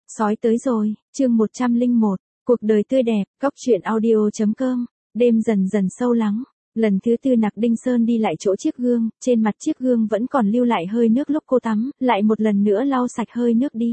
Sói tới rồi, chương 101, cuộc đời tươi đẹp, góc truyện audio.com, đêm dần dần sâu lắng. Lần thứ tư Nặc Đinh Sơn đi lại chỗ chiếc gương, trên mặt chiếc gương vẫn còn lưu lại hơi nước lúc cô tắm, lại một lần nữa lau sạch hơi nước đi.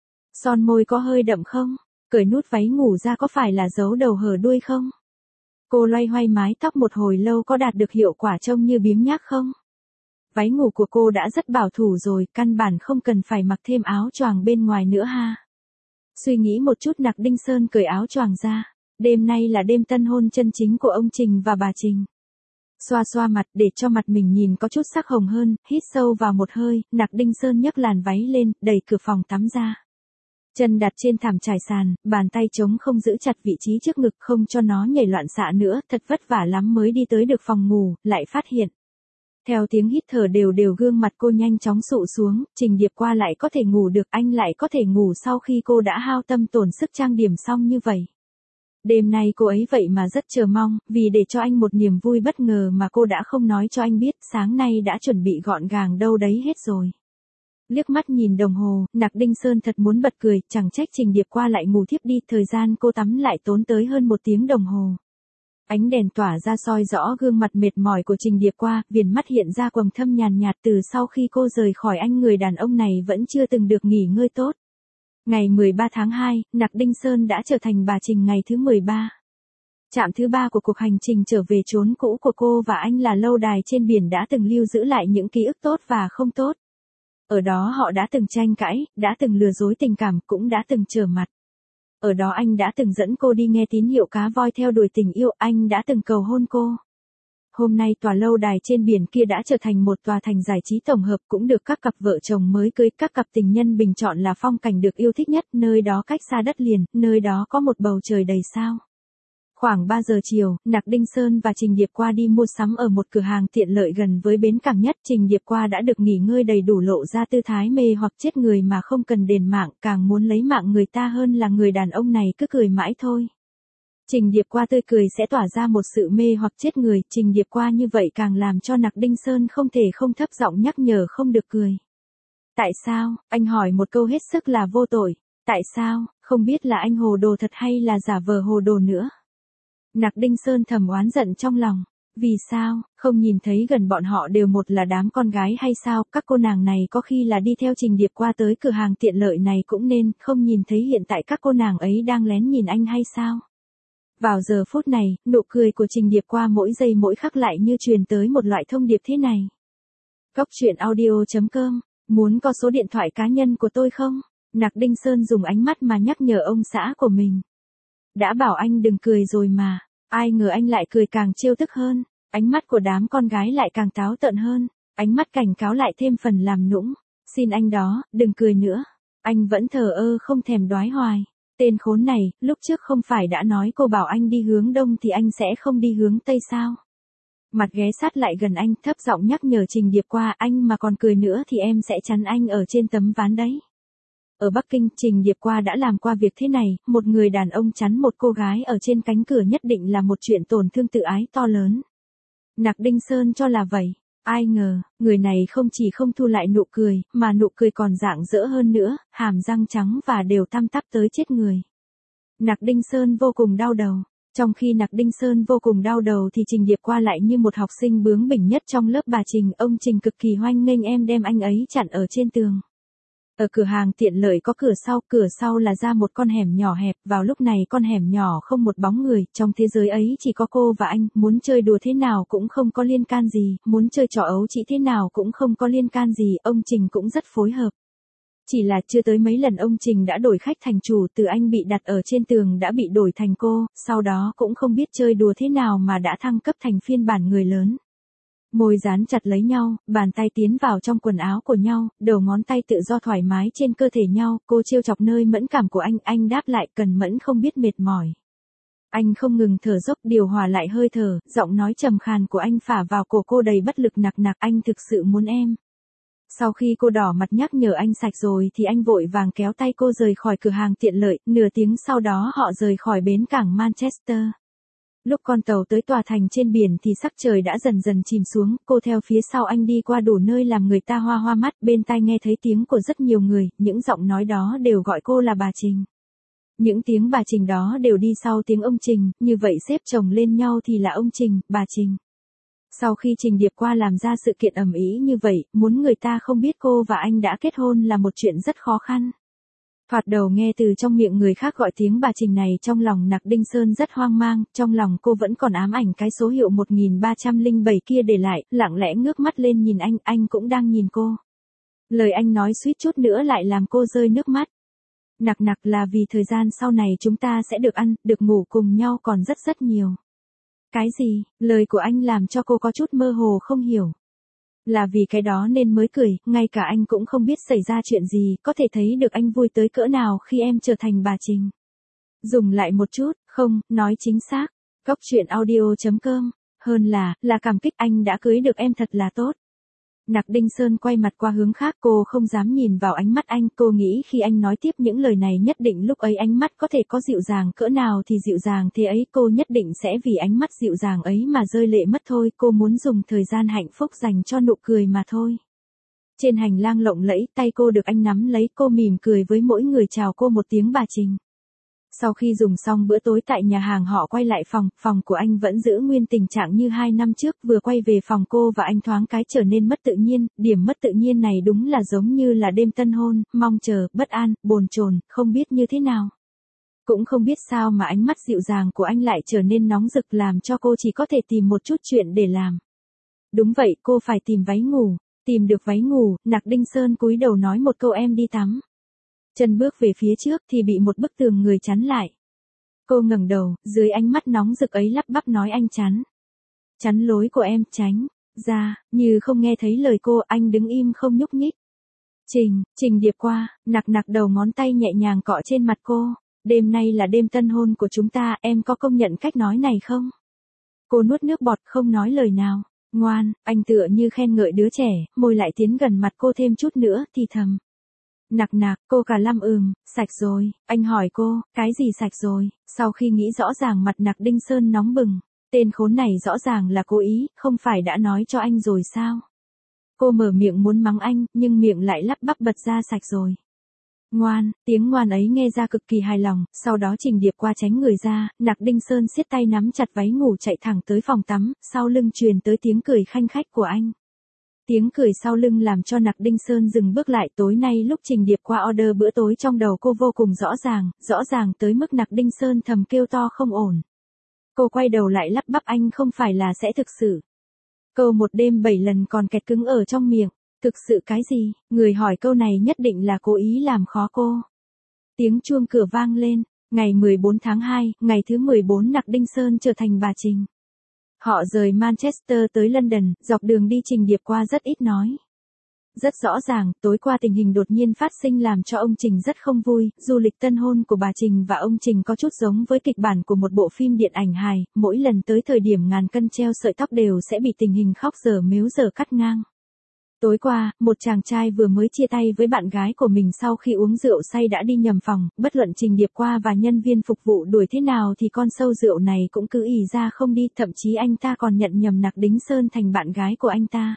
Son môi có hơi đậm không? Cởi nút váy ngủ ra có phải là giấu đầu hở đuôi không? Cô loay hoay mái tóc một hồi lâu có đạt được hiệu quả trông như biếng nhác không? Váy ngủ của cô đã rất bảo thủ rồi, căn bản không cần phải mặc thêm áo choàng bên ngoài nữa ha. Suy nghĩ một chút Nặc Đinh Sơn cởi áo choàng ra. Đêm nay là đêm tân hôn chân chính của ông Trình và bà Trình. Xoa xoa mặt để cho mặt mình nhìn có chút sắc hồng hơn, hít sâu vào một hơi, Nặc Đinh Sơn nhấc làn váy lên, đẩy cửa phòng tắm ra. Chân đặt trên thảm trải sàn, bàn tay trống không giữ chặt vị trí trước ngực không cho nó nhảy loạn xạ nữa, thật vất vả lắm mới đi tới được phòng ngủ, lại phát hiện. Theo tiếng hít thở đều đều gương mặt cô nhanh chóng sụ xuống, Trình Điệp qua lại có thể ngủ được, anh lại có thể ngủ sau khi cô đã hao tâm tổn sức trang điểm xong như vậy. Đêm nay cô ấy vậy mà rất chờ mong, vì để cho anh một niềm vui bất ngờ mà cô đã không nói cho anh biết, sáng nay đã chuẩn bị gọn gàng đâu đấy hết rồi. Liếc mắt nhìn đồng hồ, Nặc Đinh Sơn thật muốn bật cười, chẳng trách Trình Điệp qua lại ngủ thiếp đi, thời gian cô tắm lại tốn tới hơn 1 tiếng đồng hồ. Ánh đèn tỏa ra soi rõ gương mặt mệt mỏi của Trình Điệp qua, viền mắt hiện ra quầng thâm nhàn nhạt từ sau khi cô rời khỏi anh, người đàn ông này vẫn chưa từng được nghỉ ngơi tốt. Ngày 13 tháng 2, Nặc Đinh Sơn đã trở thành bà Trình ngày thứ 13. Trạm thứ 3 của cuộc hành trình trở về chốn cũ của cô và anh là lâu đài trên biển đã từng lưu giữ lại những ký ức tốt và không tốt. Ở đó họ đã từng tranh cãi, đã từng lừa dối tình cảm, cũng đã từng trở mặt. Ở đó anh đã từng dẫn cô đi nghe tín hiệu cá voi theo đuổi tình yêu, anh đã từng cầu hôn cô. Hôm nay tòa lâu đài trên biển kia đã trở thành một tòa thành giải trí tổng hợp, cũng được các cặp vợ chồng mới cưới, các cặp tình nhân bình chọn là phong cảnh được yêu thích nhất, nơi đó cách xa đất liền, nơi đó có một bầu trời đầy sao. Khoảng 3 giờ chiều, Nặc Đinh Sơn và Trình Điệp qua đi mua sắm ở một cửa hàng tiện lợi gần với bến cảng nhất. Trình Điệp qua đã được nghỉ ngơi đầy đủ, lộ ra tư thái mê hoặc chết người mà không cần đền mạng, càng muốn lấy mạng người ta hơn là người đàn ông này cứ cười mãi thôi. Trình Điệp qua tươi cười sẽ tỏa ra một sự mê hoặc chết người, Trình Điệp qua như vậy càng làm cho Nặc Đinh Sơn không thể không thấp giọng nhắc nhở không được cười. Tại sao? Anh hỏi một câu hết sức là vô tội. Tại sao? Không biết là anh hồ đồ thật hay là giả vờ hồ đồ nữa. Nặc Đinh Sơn thầm oán giận trong lòng. Vì sao, không nhìn thấy gần bọn họ đều một là đám con gái hay sao, các cô nàng này có khi là đi theo Trình Điệp qua tới cửa hàng tiện lợi này cũng nên, không nhìn thấy hiện tại các cô nàng ấy đang lén nhìn anh hay sao? Vào giờ phút này, nụ cười của Trình Điệp qua mỗi giây mỗi khắc lại như truyền tới một loại thông điệp thế này. Góc truyện audio.com, muốn có số điện thoại cá nhân của tôi không? Nặc Đinh Sơn dùng ánh mắt mà nhắc nhở ông xã của mình. Đã bảo anh đừng cười rồi mà, ai ngờ anh lại cười càng trêu tức hơn, ánh mắt của đám con gái lại càng táo tợn hơn, ánh mắt cảnh cáo lại thêm phần làm nũng. Xin anh đó, đừng cười nữa. Anh vẫn thờ ơ không thèm đoái hoài. Tên khốn này, lúc trước không phải đã nói cô bảo anh đi hướng đông thì anh sẽ không đi hướng tây sao? Mặt ghé sát lại gần anh, thấp giọng nhắc nhở Trình Điệp qua, anh mà còn cười nữa thì em sẽ chắn anh ở trên tấm ván đấy. Ở Bắc Kinh, Trình Điệp qua đã làm qua việc thế này, một người đàn ông chắn một cô gái ở trên cánh cửa nhất định là một chuyện tổn thương tự ái to lớn. Nặc Đinh Sơn cho là vậy. Ai ngờ, người này không chỉ không thu lại nụ cười, mà nụ cười còn rạng rỡ hơn nữa, hàm răng trắng và đều tăm tắp tới chết người. Nặc Đinh Sơn vô cùng đau đầu. Trong khi Nặc Đinh Sơn vô cùng đau đầu thì Trình Điệp qua lại như một học sinh bướng bỉnh nhất trong lớp bà Trình, ông Trình cực kỳ hoan nghênh em đem anh ấy chặn ở trên tường. Ở cửa hàng tiện lợi có cửa sau là ra một con hẻm nhỏ hẹp, vào lúc này con hẻm nhỏ không một bóng người, trong thế giới ấy chỉ có cô và anh, muốn chơi đùa thế nào cũng không có liên can gì, muốn chơi trò ấu trĩ thế nào cũng không có liên can gì, ông Trình cũng rất phối hợp. Chỉ là chưa tới mấy lần ông Trình đã đổi khách thành chủ, từ anh bị đặt ở trên tường đã bị đổi thành cô, sau đó cũng không biết chơi đùa thế nào mà đã thăng cấp thành phiên bản người lớn. Môi dán chặt lấy nhau, bàn tay tiến vào trong quần áo của nhau, đầu ngón tay tự do thoải mái trên cơ thể nhau, cô trêu chọc nơi mẫn cảm của anh đáp lại cần mẫn không biết mệt mỏi. Anh không ngừng thở dốc điều hòa lại hơi thở, giọng nói trầm khàn của anh phả vào cổ cô đầy bất lực nặc, anh thực sự muốn em. Sau khi cô đỏ mặt nhắc nhở anh sạch rồi thì anh vội vàng kéo tay cô rời khỏi cửa hàng tiện lợi, nửa tiếng sau đó họ rời khỏi bến cảng Manchester. Lúc con tàu tới tòa thành trên biển thì sắc trời đã dần dần chìm xuống, cô theo phía sau anh đi qua đủ nơi làm người ta hoa hoa mắt, bên tai nghe thấy tiếng của rất nhiều người, những giọng nói đó đều gọi cô là bà Trình. Những tiếng bà Trình đó đều đi sau tiếng ông Trình, như vậy xếp chồng lên nhau thì là ông Trình, bà Trình. Sau khi Trình Điệp qua làm ra sự kiện ầm ĩ như vậy, muốn người ta không biết cô và anh đã kết hôn là một chuyện rất khó khăn. Thoạt đầu nghe từ trong miệng người khác gọi tiếng bà Trình này trong lòng Nặc Đinh Sơn rất hoang mang, trong lòng cô vẫn còn ám ảnh cái số hiệu 1307 kia để lại, lặng lẽ ngước mắt lên nhìn anh cũng đang nhìn cô. Lời anh nói suýt chút nữa lại làm cô rơi nước mắt. Nặc nặc là vì thời gian sau này chúng ta sẽ được ăn, được ngủ cùng nhau còn rất rất nhiều. Cái gì? Lời của anh làm cho cô có chút mơ hồ không hiểu. Là vì cái đó nên mới cười, ngay cả anh cũng không biết xảy ra chuyện gì, có thể thấy được anh vui tới cỡ nào khi em trở thành bà Trình. Dùng lại một chút, không, nói chính xác. Góc truyện audio.com, hơn là cảm kích anh đã cưới được em thật là tốt. Nặc Đinh Sơn quay mặt qua hướng khác, cô không dám nhìn vào ánh mắt anh, cô nghĩ khi anh nói tiếp những lời này nhất định lúc ấy ánh mắt có thể có dịu dàng cỡ nào thì dịu dàng thế ấy, cô nhất định sẽ vì ánh mắt dịu dàng ấy mà rơi lệ mất thôi, cô muốn dùng thời gian hạnh phúc dành cho nụ cười mà thôi. Trên hành lang lộng lẫy, tay cô được anh nắm lấy, cô mỉm cười với mỗi người chào cô một tiếng bà Trình. Sau khi dùng xong bữa tối tại nhà hàng họ quay lại phòng của anh vẫn giữ nguyên tình trạng như 2 năm trước, vừa quay về phòng cô và anh thoáng cái trở nên mất tự nhiên, điểm mất tự nhiên này đúng là giống như là đêm tân hôn, mong chờ, bất an, bồn chồn, không biết như thế nào. Cũng không biết sao mà ánh mắt dịu dàng của anh lại trở nên nóng rực làm cho cô chỉ có thể tìm một chút chuyện để làm. Đúng vậy, cô phải tìm váy ngủ, tìm được váy ngủ, Nặc Đinh Sơn cúi đầu nói một câu em đi tắm. Chân bước về phía trước thì bị một bức tường người chắn lại. Cô ngẩng đầu, dưới ánh mắt nóng rực ấy lắp bắp nói anh chắn lối của em, tránh ra, như không nghe thấy lời cô, anh đứng im không nhúc nhích. Trình Điệp qua, nặc đầu ngón tay nhẹ nhàng cọ trên mặt cô, đêm nay là đêm tân hôn của chúng ta, em có công nhận cách nói này không? Cô nuốt nước bọt không nói lời nào, ngoan, anh tựa như khen ngợi đứa trẻ, môi lại tiến gần mặt cô thêm chút nữa, thì thầm. Nặc, cô cả lăm sạch rồi, anh hỏi cô, cái gì sạch rồi, sau khi nghĩ rõ ràng mặt Nặc Đinh Sơn nóng bừng, tên khốn này rõ ràng là cố ý, không phải đã nói cho anh rồi sao? Cô mở miệng muốn mắng anh, nhưng miệng lại lắp bắp bật ra sạch rồi. Ngoan, tiếng ngoan ấy nghe ra cực kỳ hài lòng, sau đó Trình Điệp qua tránh người ra, Nặc Đinh Sơn siết tay nắm chặt váy ngủ chạy thẳng tới phòng tắm, sau lưng truyền tới tiếng cười khanh khách của anh. Tiếng cười sau lưng làm cho Nặc Đinh Sơn dừng bước lại, tối nay lúc Trình Điệp qua order bữa tối trong đầu cô vô cùng rõ ràng tới mức Nặc Đinh Sơn thầm kêu to không ổn. Cô quay đầu lại lắp bắp anh không phải là sẽ thực sự. Câu một đêm 7 lần còn kẹt cứng ở trong miệng, thực sự cái gì, người hỏi câu này nhất định là cố ý làm khó cô. Tiếng chuông cửa vang lên, ngày 14 tháng 2, ngày thứ 14 Nặc Đinh Sơn trở thành bà Trình. Họ rời Manchester tới London, dọc đường đi Trình Điệp qua rất ít nói. Rất rõ ràng, tối qua tình hình đột nhiên phát sinh làm cho ông Trình rất không vui, du lịch tân hôn của bà Trình và ông Trình có chút giống với kịch bản của một bộ phim điện ảnh hài, mỗi lần tới thời điểm ngàn cân treo sợi tóc đều sẽ bị tình hình khóc dở mếu dở cắt ngang. Tối qua, một chàng trai vừa mới chia tay với bạn gái của mình sau khi uống rượu say đã đi nhầm phòng, bất luận Trình Điệp qua và nhân viên phục vụ đuổi thế nào thì con sâu rượu này cũng cứ ì ra không đi, thậm chí anh ta còn nhận nhầm Nặc Đính Sơn thành bạn gái của anh ta.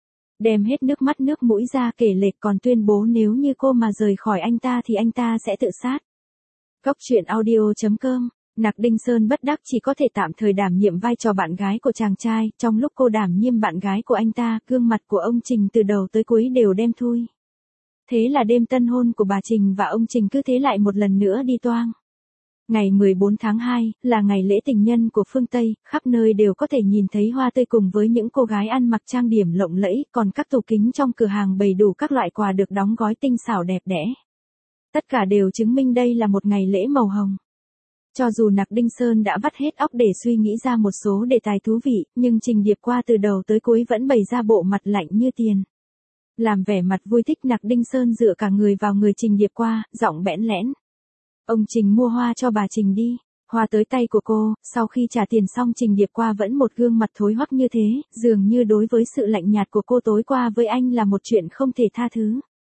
Đem hết nước mắt nước mũi ra kể lể còn tuyên bố nếu như cô mà rời khỏi anh ta thì anh ta sẽ tự sát. Góc truyện audio.com, Nặc Đinh Sơn bất đắc chỉ có thể tạm thời đảm nhiệm vai trò bạn gái của chàng trai, trong lúc cô đảm nhiệm bạn gái của anh ta, gương mặt của ông Trình từ đầu tới cuối đều đen thui. Thế là đêm tân hôn của bà Trình và ông Trình cứ thế lại một lần nữa đi toang. Ngày 14 tháng 2, là ngày lễ tình nhân của phương Tây, khắp nơi đều có thể nhìn thấy hoa tươi cùng với những cô gái ăn mặc trang điểm lộng lẫy, còn các tủ kính trong cửa hàng bày đủ các loại quà được đóng gói tinh xảo đẹp đẽ. Tất cả đều chứng minh đây là một ngày lễ màu hồng. Cho dù Nặc Đinh Sơn đã vắt hết óc để suy nghĩ ra một số đề tài thú vị, nhưng Trình Điệp qua từ đầu tới cuối vẫn bày ra bộ mặt lạnh như tiền. Làm vẻ mặt vui thích, Nặc Đinh Sơn dựa cả người vào người Trình Điệp qua, giọng bẽn lẽn. Ông Trình mua hoa cho bà Trình đi. Hoa tới tay của cô, sau khi trả tiền xong Trình Điệp qua vẫn một gương mặt thối hoắc như thế, dường như đối với sự lạnh nhạt của cô tối qua với anh là một chuyện không thể tha thứ.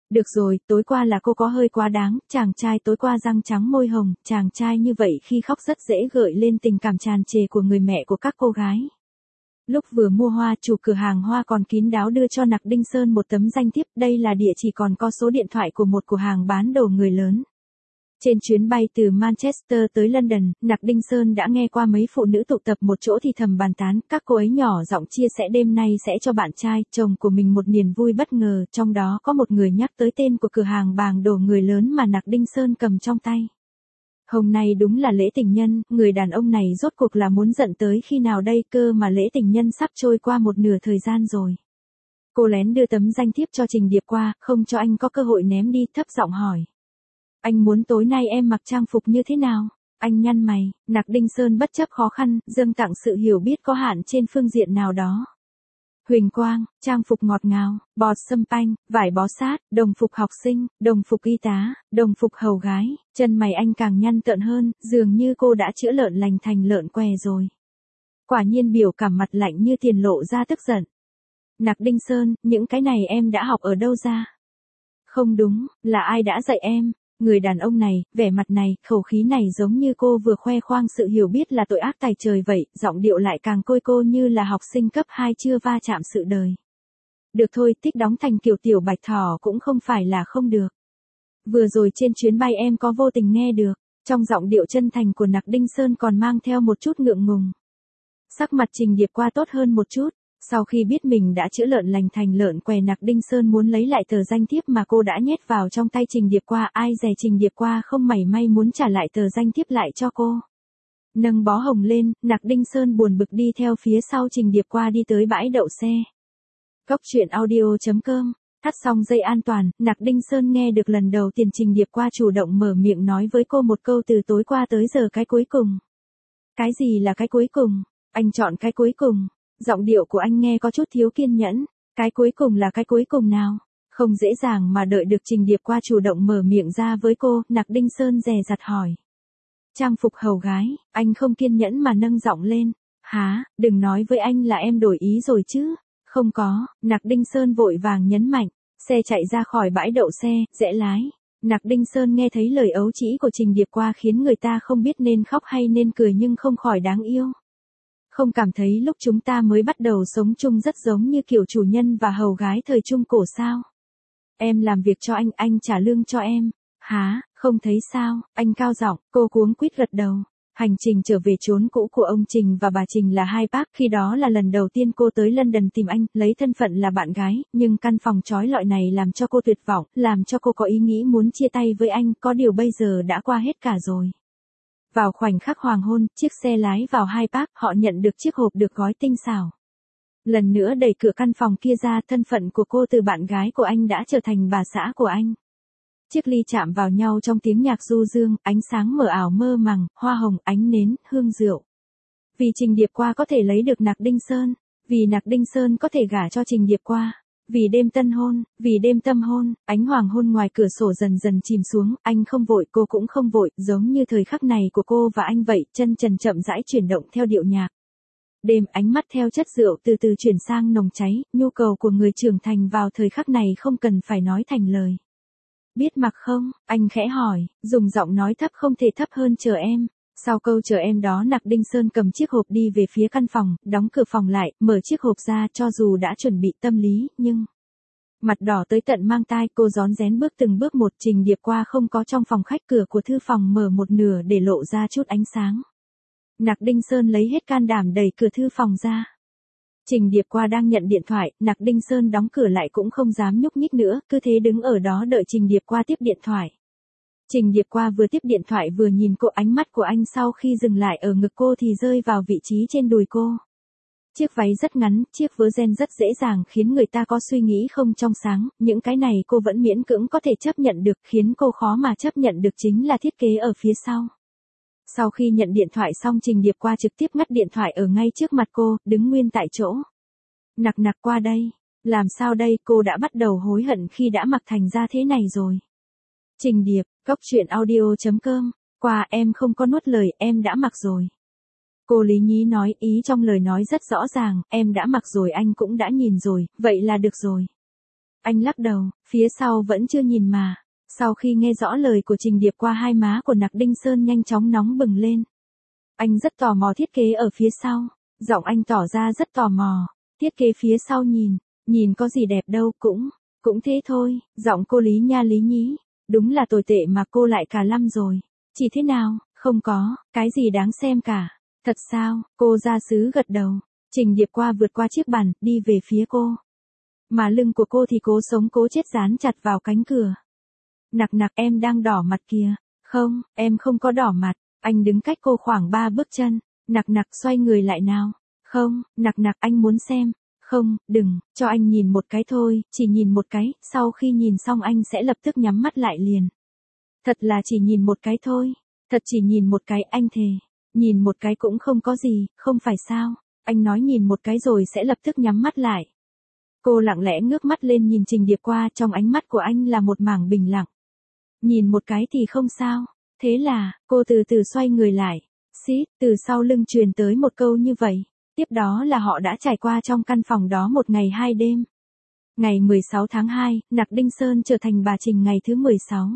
Được rồi, tối qua là cô có hơi quá đáng, chàng trai tối qua răng trắng môi hồng, chàng trai như vậy khi khóc rất dễ gợi lên tình cảm tràn trề của người mẹ của các cô gái. Lúc vừa mua hoa, chủ cửa hàng hoa còn kín đáo đưa cho Nặc Đinh Sơn một tấm danh thiếp, đây là địa chỉ còn có số điện thoại của một cửa hàng bán đồ người lớn. Trên chuyến bay từ Manchester tới London, Nặc Đinh Sơn đã nghe qua mấy phụ nữ tụ tập một chỗ thì thầm bàn tán, các cô ấy nhỏ giọng chia sẻ đêm nay sẽ cho bạn trai, chồng của mình một niềm vui bất ngờ, trong đó có một người nhắc tới tên của cửa hàng bàng đồ người lớn mà Nặc Đinh Sơn cầm trong tay. Hôm nay đúng là lễ tình nhân, người đàn ông này rốt cuộc là muốn giận tới khi nào đây cơ mà lễ tình nhân sắp trôi qua một nửa thời gian rồi. Cô lén đưa tấm danh thiếp cho Trình Điệp qua, không cho anh có cơ hội ném đi, thấp giọng hỏi. Anh muốn tối nay em mặc trang phục như thế nào? Anh nhăn mày, Nặc Đinh Sơn bất chấp khó khăn, dâng tặng sự hiểu biết có hạn trên phương diện nào đó. Huỳnh quang, trang phục ngọt ngào, bọt sâm panh, vải bó sát, đồng phục học sinh, đồng phục y tá, đồng phục hầu gái, chân mày anh càng nhăn tợn hơn, dường như cô đã chữa lợn lành thành lợn què rồi. Quả nhiên biểu cảm mặt lạnh như tiền lộ ra tức giận. Nặc Đinh Sơn, những cái này em đã học ở đâu ra? Không đúng, là ai đã dạy em? Người đàn ông này, vẻ mặt này, khẩu khí này giống như cô vừa khoe khoang sự hiểu biết là tội ác tày trời vậy, giọng điệu lại càng côi cô như là học sinh cấp 2 chưa va chạm sự đời. Được thôi, thích đóng thành kiểu tiểu bạch thỏ cũng không phải là không được. Vừa rồi trên chuyến bay em có vô tình nghe được, trong giọng điệu chân thành của Nặc Đinh Sơn còn mang theo một chút ngượng ngùng. Sắc mặt Trình Điệp qua tốt hơn một chút. Sau khi biết mình đã chữa lợn lành thành lợn què, Nặc Đinh Sơn muốn lấy lại tờ danh thiếp mà cô đã nhét vào trong tay Trình Điệp qua, ai dè Trình Điệp qua không mảy may muốn trả lại tờ danh thiếp lại cho cô. Nâng bó hồng lên, Nặc Đinh Sơn buồn bực đi theo phía sau Trình Điệp qua đi tới bãi đậu xe. Cốc truyện audio.com, thắt xong dây an toàn, Nặc Đinh Sơn nghe được lần đầu tiên Trình Điệp qua chủ động mở miệng nói với cô một câu từ tối qua tới giờ cái cuối cùng. Cái gì là cái cuối cùng? Anh chọn cái cuối cùng. Giọng điệu của anh nghe có chút thiếu kiên nhẫn, cái cuối cùng là cái cuối cùng nào? Không dễ dàng mà đợi được Trình Điệp qua chủ động mở miệng ra với cô, Nặc Đinh Sơn dè dặt hỏi. Trang phục hầu gái, anh không kiên nhẫn mà nâng giọng lên, hả, đừng nói với anh là em đổi ý rồi chứ? Không có, Nặc Đinh Sơn vội vàng nhấn mạnh, xe chạy ra khỏi bãi đậu xe, rẽ lái. Nặc Đinh Sơn nghe thấy lời ấu trĩ của Trình Điệp qua khiến người ta không biết nên khóc hay nên cười nhưng không khỏi đáng yêu. Không cảm thấy lúc chúng ta mới bắt đầu sống chung rất giống như kiểu chủ nhân và hầu gái thời Trung Cổ sao? Em làm việc cho anh trả lương cho em. Hả, không thấy sao? Anh cao giọng, cô cuống quýt gật đầu. Hành trình trở về chốn cũ của ông Trình và bà Trình là hai bác, khi đó là lần đầu tiên cô tới London tìm anh, lấy thân phận là bạn gái, nhưng căn phòng trói lọi này làm cho cô tuyệt vọng, làm cho cô có ý nghĩ muốn chia tay với anh, có điều bây giờ đã qua hết cả rồi. Vào khoảnh khắc hoàng hôn, chiếc xe lái vào hai bác, họ nhận được chiếc hộp được gói tinh xảo. Lần nữa đẩy cửa căn phòng kia ra, thân phận của cô từ bạn gái của anh đã trở thành bà xã của anh. Chiếc ly chạm vào nhau trong tiếng nhạc du dương, ánh sáng mờ ảo mơ màng, hoa hồng, ánh nến, hương rượu. Vì Trình Điệp qua có thể lấy được Nặc Đinh Sơn, vì Nặc Đinh Sơn có thể gả cho Trình Điệp qua. Vì đêm tân hôn, vì đêm tâm hôn, ánh hoàng hôn ngoài cửa sổ dần dần chìm xuống, anh không vội, cô cũng không vội, giống như thời khắc này của cô và anh vậy, chân trần chậm rãi chuyển động theo điệu nhạc. Đêm, ánh mắt theo chất rượu từ từ chuyển sang nồng cháy, nhu cầu của người trưởng thành vào thời khắc này không cần phải nói thành lời. Biết mặc không? Anh khẽ hỏi, dùng giọng nói thấp không thể thấp hơn chờ em. Sau câu chờ em đó, Nặc Đinh Sơn cầm chiếc hộp đi về phía căn phòng, đóng cửa phòng lại, mở chiếc hộp ra, cho dù đã chuẩn bị tâm lý, nhưng mặt đỏ tới tận mang tai, cô rón rén bước từng bước một. Trình Điệp qua không có trong phòng khách, cửa của thư phòng mở một nửa để lộ ra chút ánh sáng. Nặc Đinh Sơn lấy hết can đảm đẩy cửa thư phòng ra. Trình Điệp qua đang nhận điện thoại, Nặc Đinh Sơn đóng cửa lại cũng không dám nhúc nhích nữa, cứ thế đứng ở đó đợi Trình Điệp qua tiếp điện thoại. Trình Điệp qua vừa tiếp điện thoại vừa nhìn cô, ánh mắt của anh sau khi dừng lại ở ngực cô thì rơi vào vị trí trên đùi cô. Chiếc váy rất ngắn, chiếc vớ ren rất dễ dàng khiến người ta có suy nghĩ không trong sáng, những cái này cô vẫn miễn cưỡng có thể chấp nhận được, khiến cô khó mà chấp nhận được chính là thiết kế ở phía sau. Sau khi nhận điện thoại xong, Trình Điệp qua trực tiếp ngắt điện thoại ở ngay trước mặt cô, đứng nguyên tại chỗ. Nặc Nặc qua đây, làm sao đây, cô đã bắt đầu hối hận khi đã mặc thành ra thế này rồi. Trình Điệp, cốc truyện audio.com, qua em không có nuốt lời, em đã mặc rồi. Cô lý nhí nói, ý trong lời nói rất rõ ràng, em đã mặc rồi, anh cũng đã nhìn rồi, vậy là được rồi. Anh lắc đầu, phía sau vẫn chưa nhìn mà. Sau khi nghe rõ lời của Trình Điệp qua, hai má của Nặc Đinh Sơn nhanh chóng nóng bừng lên. Anh rất tò mò thiết kế ở phía sau. Giọng anh tỏ ra rất tò mò. Thiết kế phía sau nhìn có gì đẹp đâu, cũng thế thôi. Giọng cô lý nha lý nhí. Đúng là tồi tệ mà cô lại cả lăm rồi. Chỉ thế nào, không có, cái gì đáng xem cả. Thật sao, cô gia xứ gật đầu. Trình Điệp qua vượt qua chiếc bàn, đi về phía cô. Mà lưng của cô thì cố sống cố chết dán chặt vào cánh cửa. Nặc nặc, em đang đỏ mặt kìa. Không, em không có đỏ mặt. Anh đứng cách cô khoảng 3 bước chân. Nặc nặc, xoay người lại nào. Không, nặc nặc, anh muốn xem. Không, đừng, cho anh nhìn một cái thôi, chỉ nhìn một cái, sau khi nhìn xong anh sẽ lập tức nhắm mắt lại liền. Thật là chỉ nhìn một cái thôi. Thật chỉ nhìn một cái, anh thề. Nhìn một cái cũng không có gì, không phải sao. Anh nói nhìn một cái rồi sẽ lập tức nhắm mắt lại. Cô lặng lẽ ngước mắt lên nhìn Trình Điệp qua, trong ánh mắt của anh là một mảng bình lặng. Nhìn một cái thì không sao. Thế là, cô từ từ xoay người lại. Xít, từ sau lưng truyền tới một câu như vậy. Tiếp đó là họ đã trải qua trong căn phòng đó 1 ngày 2 đêm. Ngày 16 tháng 2, Nặc Đinh Sơn trở thành bà Trình ngày thứ 16.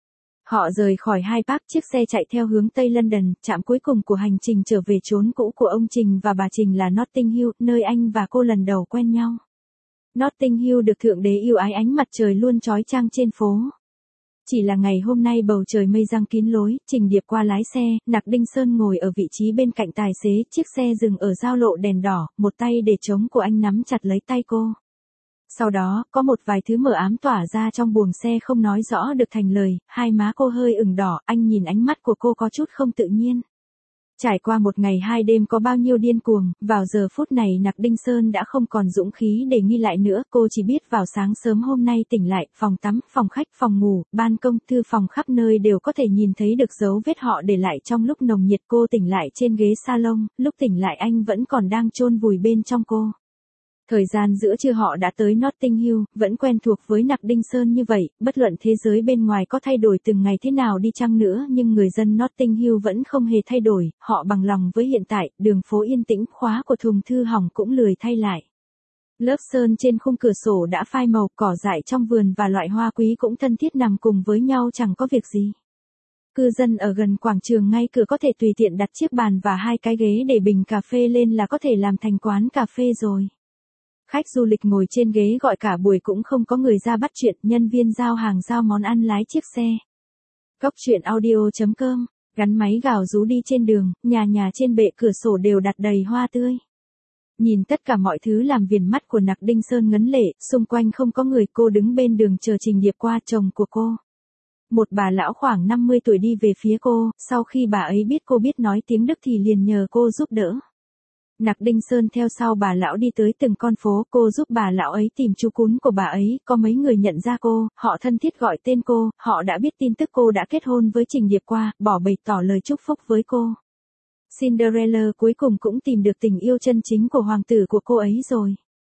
Họ rời khỏi Hyde Park, chiếc xe chạy theo hướng Tây London, trạm cuối cùng của hành trình trở về chốn cũ của ông Trình và bà Trình là Notting Hill, nơi anh và cô lần đầu quen nhau. Notting Hill được thượng đế yêu ái, ánh mặt trời luôn chói chang trên phố. Chỉ là ngày hôm nay bầu trời mây giăng kín lối, Trình Điệp qua lái xe, Nặc Đinh Sơn ngồi ở vị trí bên cạnh tài xế, chiếc xe dừng ở giao lộ đèn đỏ, một tay để trống của anh nắm chặt lấy tay cô. Sau đó, có một vài thứ mờ ám tỏa ra trong buồng xe không nói rõ được thành lời, hai má cô hơi ửng đỏ, anh nhìn ánh mắt của cô có chút không tự nhiên. Trải qua 1 ngày 2 đêm có bao nhiêu điên cuồng, vào giờ phút này Nặc Đinh Sơn đã không còn dũng khí để nghi lại nữa, cô chỉ biết vào sáng sớm hôm nay tỉnh lại, phòng tắm, phòng khách, phòng ngủ, ban công, thư phòng khắp nơi đều có thể nhìn thấy được dấu vết họ để lại trong lúc nồng nhiệt. Cô tỉnh lại trên ghế salon, lúc tỉnh lại anh vẫn còn đang chôn vùi bên trong cô. Thời gian giữa trưa họ đã tới Notting Hill, vẫn quen thuộc với Nặc Đinh Sơn như vậy, bất luận thế giới bên ngoài có thay đổi từng ngày thế nào đi chăng nữa nhưng người dân Notting Hill vẫn không hề thay đổi, họ bằng lòng với hiện tại, đường phố yên tĩnh, khóa của thùng thư hỏng cũng lười thay lại. Lớp sơn trên khung cửa sổ đã phai màu, cỏ dại trong vườn và loại hoa quý cũng thân thiết nằm cùng với nhau chẳng có việc gì. Cư dân ở gần quảng trường ngay cửa có thể tùy tiện đặt chiếc bàn và 2 cái ghế để bình cà phê lên là có thể làm thành quán cà phê rồi. Khách du lịch ngồi trên ghế gọi cả buổi cũng không có người ra bắt chuyện, nhân viên giao hàng giao món ăn lái chiếc xe. Góc truyện audio.com, gắn máy gào rú đi trên đường, nhà trên bệ cửa sổ đều đặt đầy hoa tươi. Nhìn tất cả mọi thứ làm viền mắt của Nặc Đinh Sơn ngấn lệ, xung quanh không có người, cô đứng bên đường chờ Trình Điệp qua, chồng của cô. Một bà lão khoảng 50 tuổi đi về phía cô, sau khi bà ấy biết cô biết nói tiếng Đức thì liền nhờ cô giúp đỡ. Nặc Đinh Sơn theo sau bà lão đi tới từng con phố, cô giúp bà lão ấy tìm chú cún của bà ấy, có mấy người nhận ra cô, họ thân thiết gọi tên cô, họ đã biết tin tức cô đã kết hôn với Trình Điệp qua, bỏ bày tỏ lời chúc phúc với cô. Cinderella cuối cùng cũng tìm được tình yêu chân chính của hoàng tử của cô ấy rồi.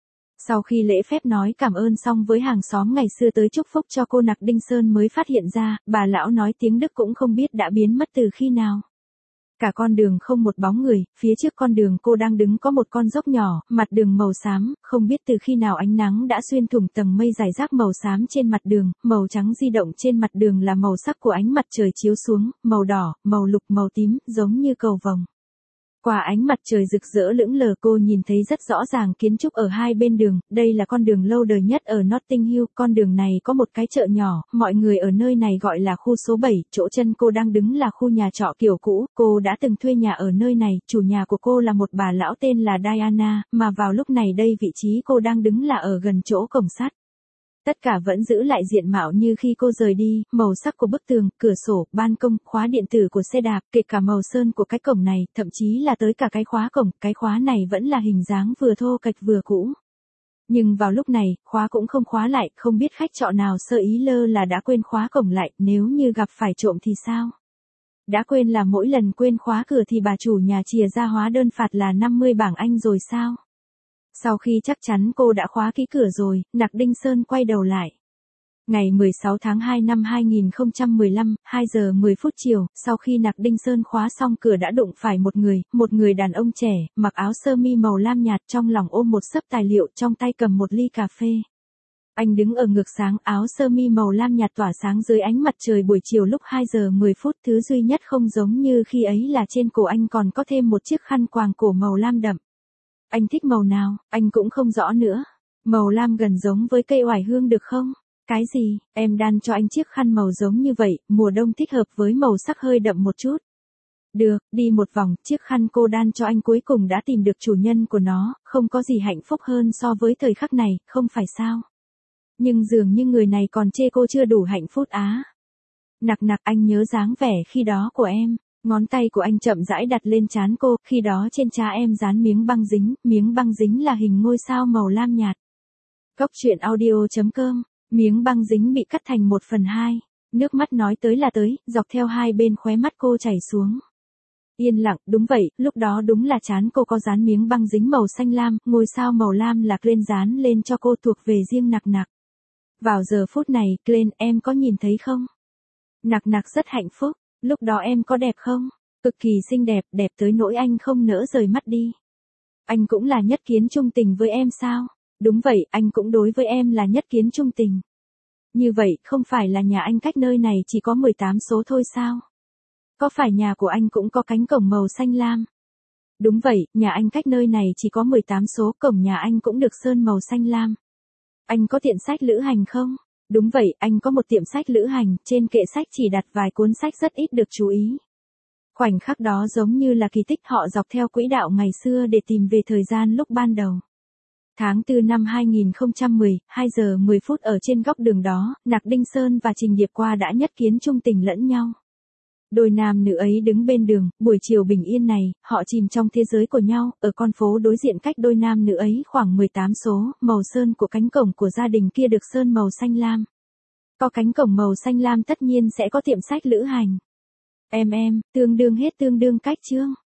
Sau khi lễ phép nói cảm ơn xong với hàng xóm ngày xưa tới chúc phúc cho cô, Nặc Đinh Sơn mới phát hiện ra, bà lão nói tiếng Đức cũng không biết đã biến mất từ khi nào. Cả con đường không một bóng người, phía trước con đường cô đang đứng có một con dốc nhỏ, mặt đường màu xám, không biết từ khi nào ánh nắng đã xuyên thủng tầng mây rải rác màu xám trên mặt đường, màu trắng di động trên mặt đường là màu sắc của ánh mặt trời chiếu xuống, màu đỏ, màu lục, màu tím, giống như cầu vồng. Qua ánh mặt trời rực rỡ lững lờ cô nhìn thấy rất rõ ràng kiến trúc ở hai bên đường, đây là con đường lâu đời nhất ở Notting Hill, con đường này có một cái chợ nhỏ, mọi người ở nơi này gọi là khu số 7, chỗ chân cô đang đứng là khu nhà trọ kiểu cũ, cô đã từng thuê nhà ở nơi này, chủ nhà của cô là một bà lão tên là Diana, mà vào lúc này đây vị trí cô đang đứng là ở gần chỗ cổng sắt. Tất cả vẫn giữ lại diện mạo như khi cô rời đi, màu sắc của bức tường, cửa sổ, ban công, khóa điện tử của xe đạp, kể cả màu sơn của cái cổng này, thậm chí là tới cả cái khóa cổng, cái khóa này vẫn là hình dáng vừa thô kệch vừa cũ. Nhưng vào lúc này, khóa cũng không khóa lại, không biết khách trọ nào sơ ý lơ là đã quên khóa cổng lại, nếu như gặp phải trộm thì sao? Đã quên là mỗi lần quên khóa cửa thì bà chủ nhà chìa ra hóa đơn phạt là 50 bảng Anh rồi sao? Sau khi chắc chắn cô đã khóa kỹ cửa rồi, Nặc Đinh Sơn quay đầu lại. Ngày 16 tháng 2 năm 2015, 2 giờ 10 phút chiều, sau khi Nặc Đinh Sơn khóa xong cửa đã đụng phải một người đàn ông trẻ, mặc áo sơ mi màu lam nhạt, trong lòng ôm một xấp tài liệu, trong tay cầm một ly cà phê. Anh đứng ở ngược sáng, áo sơ mi màu lam nhạt tỏa sáng dưới ánh mặt trời buổi chiều lúc 2 giờ 10 phút. Thứ duy nhất không giống như khi ấy là trên cổ anh còn có thêm một chiếc khăn quàng cổ màu lam đậm. Anh thích màu nào, anh cũng không rõ nữa. Màu lam gần giống với cây oải hương được không? Cái gì, em đan cho anh chiếc khăn màu giống như vậy, mùa đông thích hợp với màu sắc hơi đậm một chút. Được, đi một vòng, chiếc khăn cô đan cho anh cuối cùng đã tìm được chủ nhân của nó, không có gì hạnh phúc hơn so với thời khắc này, không phải sao? Nhưng dường như người này còn chê cô chưa đủ hạnh phúc á. Nặc nặc, anh nhớ dáng vẻ khi đó của em. Ngón tay của anh chậm rãi đặt lên trán cô, khi đó trên trán em dán miếng băng dính là hình ngôi sao màu lam nhạt. Cốc truyện audio.com, miếng băng dính bị cắt thành 1/2. Nước mắt nói tới là tới, dọc theo hai bên khóe mắt cô chảy xuống. Yên lặng, đúng vậy, lúc đó đúng là trán cô có dán miếng băng dính màu xanh lam, ngôi sao màu lam là Glenn dán lên cho cô thuộc về riêng nặc nặc. Vào giờ phút này, Glenn, em có nhìn thấy không? Nặc nặc rất hạnh phúc, lúc đó em có đẹp không? Cực kỳ xinh đẹp, đẹp tới nỗi anh không nỡ rời mắt đi. Anh cũng là nhất kiến trung tình với em sao? Đúng vậy, anh cũng đối với em là nhất kiến trung tình. Như vậy, không phải là nhà anh cách nơi này chỉ có 18 số thôi sao? Có phải nhà của anh cũng có cánh cổng màu xanh lam? Đúng vậy, nhà anh cách nơi này chỉ có 18 số, cổng nhà anh cũng được sơn màu xanh lam. Anh có tiệm sách lữ hành không? Đúng vậy, anh có một tiệm sách lữ hành, trên kệ sách chỉ đặt vài cuốn sách rất ít được chú ý. Khoảnh khắc đó giống như là kỳ tích, họ dọc theo quỹ đạo ngày xưa để tìm về thời gian lúc ban đầu. Tháng 4 năm 2010, 2 giờ 10 phút ở trên góc đường đó, Nặc Đinh Sơn và Trình Điệp Qua đã nhất kiến trung tình lẫn nhau. Đôi nam nữ ấy đứng bên đường, buổi chiều bình yên này, họ chìm trong thế giới của nhau, ở con phố đối diện cách đôi nam nữ ấy khoảng 18 số, màu sơn của cánh cổng của gia đình kia được sơn màu xanh lam. Có cánh cổng màu xanh lam tất nhiên sẽ có tiệm sách lữ hành. Em, tương đương hết tương đương cách chương.